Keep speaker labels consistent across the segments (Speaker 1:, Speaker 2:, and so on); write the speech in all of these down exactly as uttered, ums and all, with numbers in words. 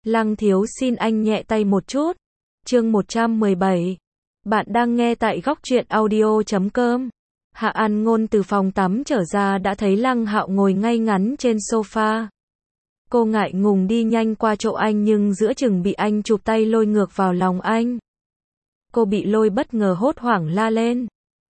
Speaker 1: Lăng thiếu xin anh nhẹ tay một chút. Chương một trăm mười bảy. Bạn đang nghe tại góc truyện audio chấm com. Hạ An Ngôn từ phòng tắm trở ra đã thấy Lăng Hạo ngồi ngay ngắn trên sofa. Cô ngại ngùng đi nhanh qua chỗ anh nhưng giữa chừng bị anh chụp tay lôi ngược vào lòng anh. Cô bị lôi bất ngờ hốt hoảng la lên.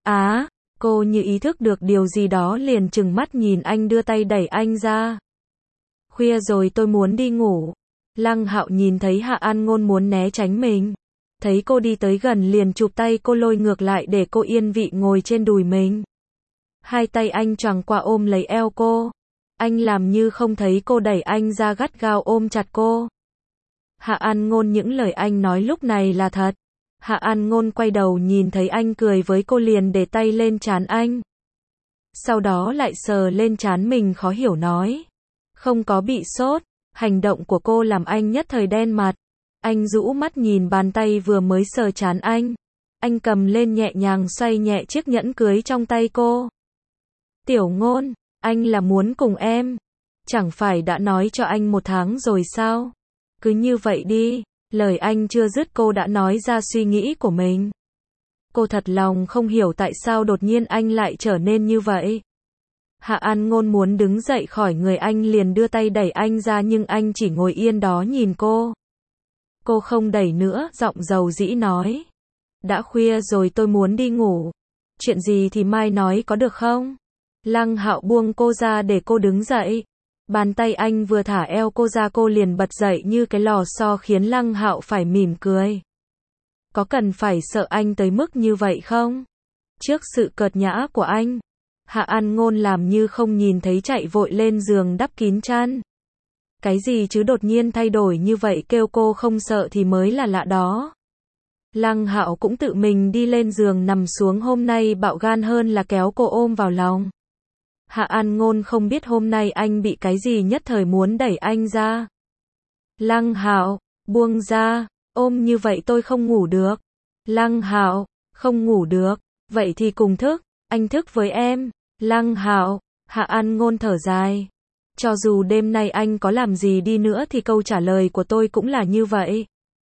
Speaker 1: Á, cô như ý thức được điều gì đó liền trừng mắt nhìn anh đưa tay đẩy anh ra. Khuya rồi tôi muốn đi ngủ. Lăng Hạo nhìn thấy Hạ An Ngôn muốn né tránh mình. Thấy cô đi tới gần liền chụp tay cô lôi ngược lại để cô yên vị ngồi trên đùi mình. Hai tay anh choàng qua ôm lấy eo cô. Anh làm như không thấy cô đẩy anh ra gắt gao ôm chặt cô. Hạ An Ngôn những lời anh nói lúc này là thật. Hạ An Ngôn quay đầu nhìn thấy anh cười với cô liền để tay lên trán anh. Sau đó lại sờ lên trán mình khó hiểu nói. Không có bị sốt. Hành động của cô làm anh nhất thời đen mặt. Anh rũ mắt nhìn bàn tay vừa mới sờ trán anh. Anh cầm lên nhẹ nhàng xoay nhẹ chiếc nhẫn cưới trong tay cô. Tiểu Ngôn, anh là muốn cùng em. Chẳng phải đã nói cho anh một tháng rồi sao? Cứ như vậy đi. Lời anh chưa dứt cô đã nói ra suy nghĩ của mình. Cô thật lòng không hiểu tại sao đột nhiên anh lại trở nên như vậy. Hạ An Ngôn muốn đứng dậy khỏi người anh liền đưa tay đẩy anh ra nhưng anh chỉ ngồi yên đó nhìn cô. Cô không đẩy nữa, giọng dầu dĩ nói. Đã khuya rồi tôi muốn đi ngủ. Chuyện gì thì mai nói có được không? Lăng Hạo buông cô ra để cô đứng dậy. Bàn tay anh vừa thả eo cô ra cô liền bật dậy như cái lò xo khiến Lăng Hạo phải mỉm cười. Có cần phải sợ anh tới mức như vậy không? Trước sự cợt nhã của anh, Hạ An Ngôn làm như không nhìn thấy chạy vội lên giường đắp kín chăn. Cái gì chứ đột nhiên thay đổi như vậy kêu cô không sợ thì mới là lạ đó. Lăng Hạo cũng tự mình đi lên giường nằm xuống hôm nay bạo gan hơn là kéo cô ôm vào lòng. Hạ An Ngôn không biết hôm nay anh bị cái gì nhất thời muốn đẩy anh ra. Lăng Hạo, buông ra, ôm như vậy tôi không ngủ được. Lăng Hạo, không ngủ được, vậy thì cùng thức, anh thức với em. Lăng Hạo, Hạ An Ngôn thở dài. Cho dù đêm nay anh có làm gì đi nữa thì câu trả lời của tôi cũng là như vậy.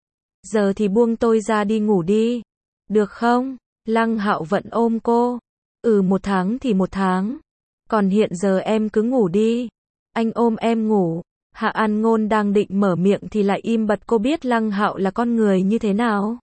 Speaker 1: Giờ thì buông tôi ra đi ngủ đi. Được không? Lăng Hạo vẫn ôm cô. Ừ một tháng thì một tháng. Còn hiện giờ em cứ ngủ đi. Anh ôm em ngủ. Hạ An Ngôn đang định mở miệng thì lại im bặt cô biết Lăng Hạo là con người như thế nào.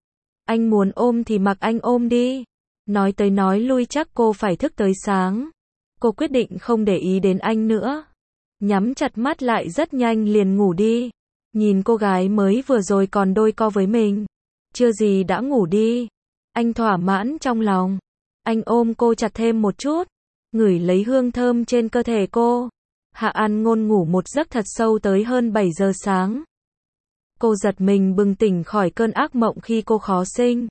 Speaker 1: Anh muốn ôm thì mặc anh ôm đi. Nói tới nói lui chắc cô phải thức tới sáng. Cô quyết định không để ý đến anh nữa. Nhắm chặt mắt lại rất nhanh liền ngủ đi. Nhìn cô gái mới vừa rồi còn đôi co với mình. Chưa gì đã ngủ đi. Anh thỏa mãn trong lòng. Anh ôm cô chặt thêm một chút. Ngửi lấy hương thơm trên cơ thể cô. Hạ An Ngôn ngủ một giấc thật sâu tới hơn bảy giờ sáng. Cô giật mình bừng tỉnh khỏi cơn ác mộng khi cô khó sinh.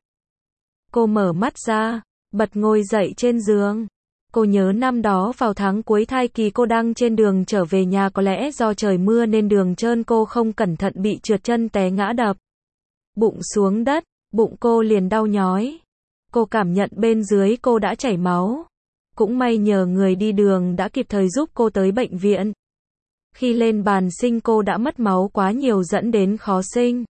Speaker 1: Cô mở mắt ra, bật ngồi dậy trên giường. Cô nhớ năm đó vào tháng cuối thai kỳ cô đang trên đường trở về nhà có lẽ do trời mưa nên đường trơn cô không cẩn thận bị trượt chân té ngã đập. Bụng xuống đất, bụng cô liền đau nhói. Cô cảm nhận bên dưới cô đã chảy máu. Cũng may nhờ người đi đường đã kịp thời giúp cô tới bệnh viện. Khi lên bàn sinh cô đã mất máu quá nhiều dẫn đến khó sinh.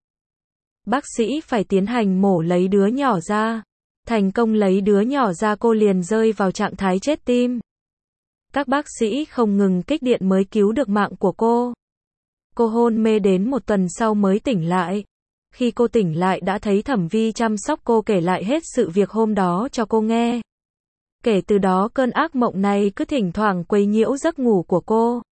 Speaker 1: Bác sĩ phải tiến hành mổ lấy đứa nhỏ ra. Thành công lấy đứa nhỏ ra cô liền rơi vào trạng thái chết tim. Các bác sĩ không ngừng kích điện mới cứu được mạng của cô. Cô hôn mê đến một tuần sau mới tỉnh lại. Khi cô tỉnh lại đã thấy Thẩm Vi chăm sóc cô kể lại hết sự việc hôm đó cho cô nghe. Kể từ đó cơn ác mộng này cứ thỉnh thoảng quấy nhiễu giấc ngủ của cô.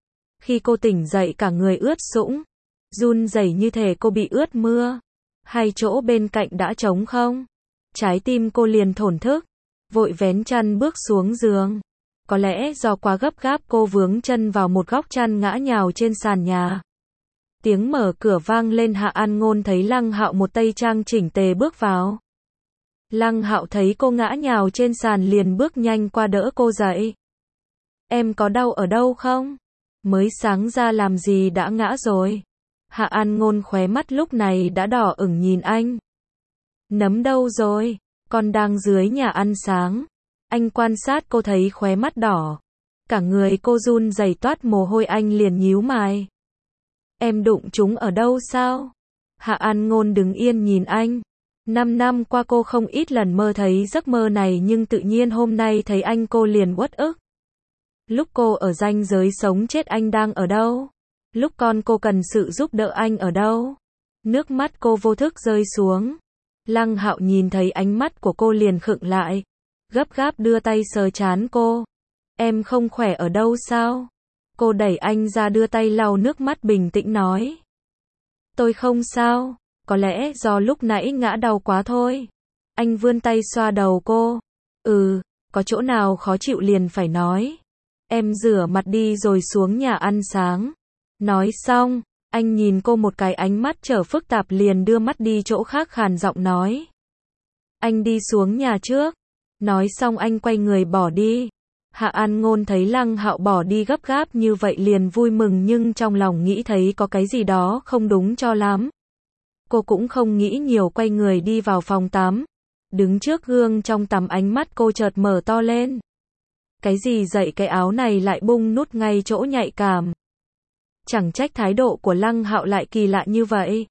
Speaker 1: Khi cô tỉnh dậy cả người ướt sũng, run rẩy như thể cô bị ướt mưa. Hai chỗ bên cạnh đã trống không. Trái tim cô liền thổn thức, vội vén chăn bước xuống giường. Có lẽ do quá gấp gáp cô vướng chân vào một góc chăn ngã nhào trên sàn nhà. Tiếng mở cửa vang lên Hạ An Ngôn thấy Lăng Hạo một tây trang chỉnh tề bước vào. Lăng Hạo thấy cô ngã nhào trên sàn liền bước nhanh qua đỡ cô dậy. Em có đau ở đâu không? Mới sáng ra làm gì đã ngã rồi? Hạ An Ngôn khóe mắt lúc này đã đỏ ửng nhìn anh. Nấm đâu rồi? Con đang dưới nhà ăn sáng. Anh quan sát cô thấy khóe mắt đỏ. Cả người cô run rẩy toát mồ hôi anh liền nhíu mày. Em đụng chúng ở đâu sao? Hạ An Ngôn đứng yên nhìn anh. Năm năm qua cô không ít lần mơ thấy giấc mơ này nhưng tự nhiên hôm nay thấy anh cô liền uất ức. Lúc cô ở ranh giới sống chết anh đang ở đâu? Lúc con cô cần sự giúp đỡ anh ở đâu? Nước mắt cô vô thức rơi xuống. Lăng Hạo nhìn thấy ánh mắt của cô liền khựng lại. Gấp gáp đưa tay sờ trán cô. Em không khỏe ở đâu sao? Cô đẩy anh ra đưa tay lau nước mắt bình tĩnh nói. Tôi không sao, có lẽ do lúc nãy ngã đau quá thôi. Anh vươn tay xoa đầu cô. Ừ, có chỗ nào khó chịu liền phải nói. Em rửa mặt đi rồi xuống nhà ăn sáng. Nói xong, anh nhìn cô một cái ánh mắt trở phức tạp liền đưa mắt đi chỗ khác khàn giọng nói. Anh đi xuống nhà trước. Nói xong anh quay người bỏ đi. Hạ An Ngôn thấy Lăng Hạo bỏ đi gấp gáp như vậy liền vui mừng nhưng trong lòng nghĩ thấy có cái gì đó không đúng cho lắm. Cô cũng không nghĩ nhiều quay người đi vào phòng tắm. Đứng trước gương trong tắm ánh mắt cô chợt mở to lên. Cái gì dậy cái áo này lại bung nút ngay chỗ nhạy cảm. Chẳng trách thái độ của Lăng Hạo lại kỳ lạ như vậy.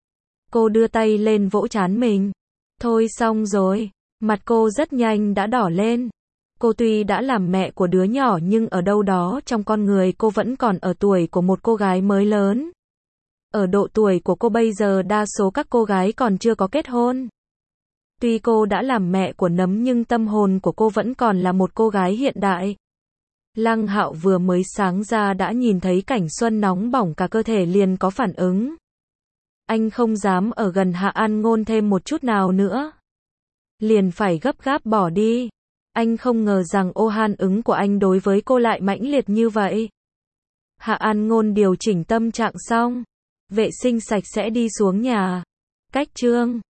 Speaker 1: Cô đưa tay lên vỗ trán mình. Thôi xong rồi, mặt cô rất nhanh đã đỏ lên. Cô tuy đã làm mẹ của đứa nhỏ nhưng ở đâu đó trong con người cô vẫn còn ở tuổi của một cô gái mới lớn. Ở độ tuổi của cô bây giờ đa số các cô gái còn chưa có kết hôn. Tuy cô đã làm mẹ của Nấm nhưng tâm hồn của cô vẫn còn là một cô gái hiện đại. Lăng Hạo vừa mới sáng ra đã nhìn thấy cảnh xuân nóng bỏng cả cơ thể liền có phản ứng. Anh không dám ở gần Hạ An Ngôn thêm một chút nào nữa. Liền phải gấp gáp bỏ đi. Anh không ngờ rằng ô han ứng của anh đối với cô lại mãnh liệt như vậy. Hạ An Ngôn điều chỉnh tâm trạng xong. Vệ sinh sạch sẽ đi xuống nhà. Cách chương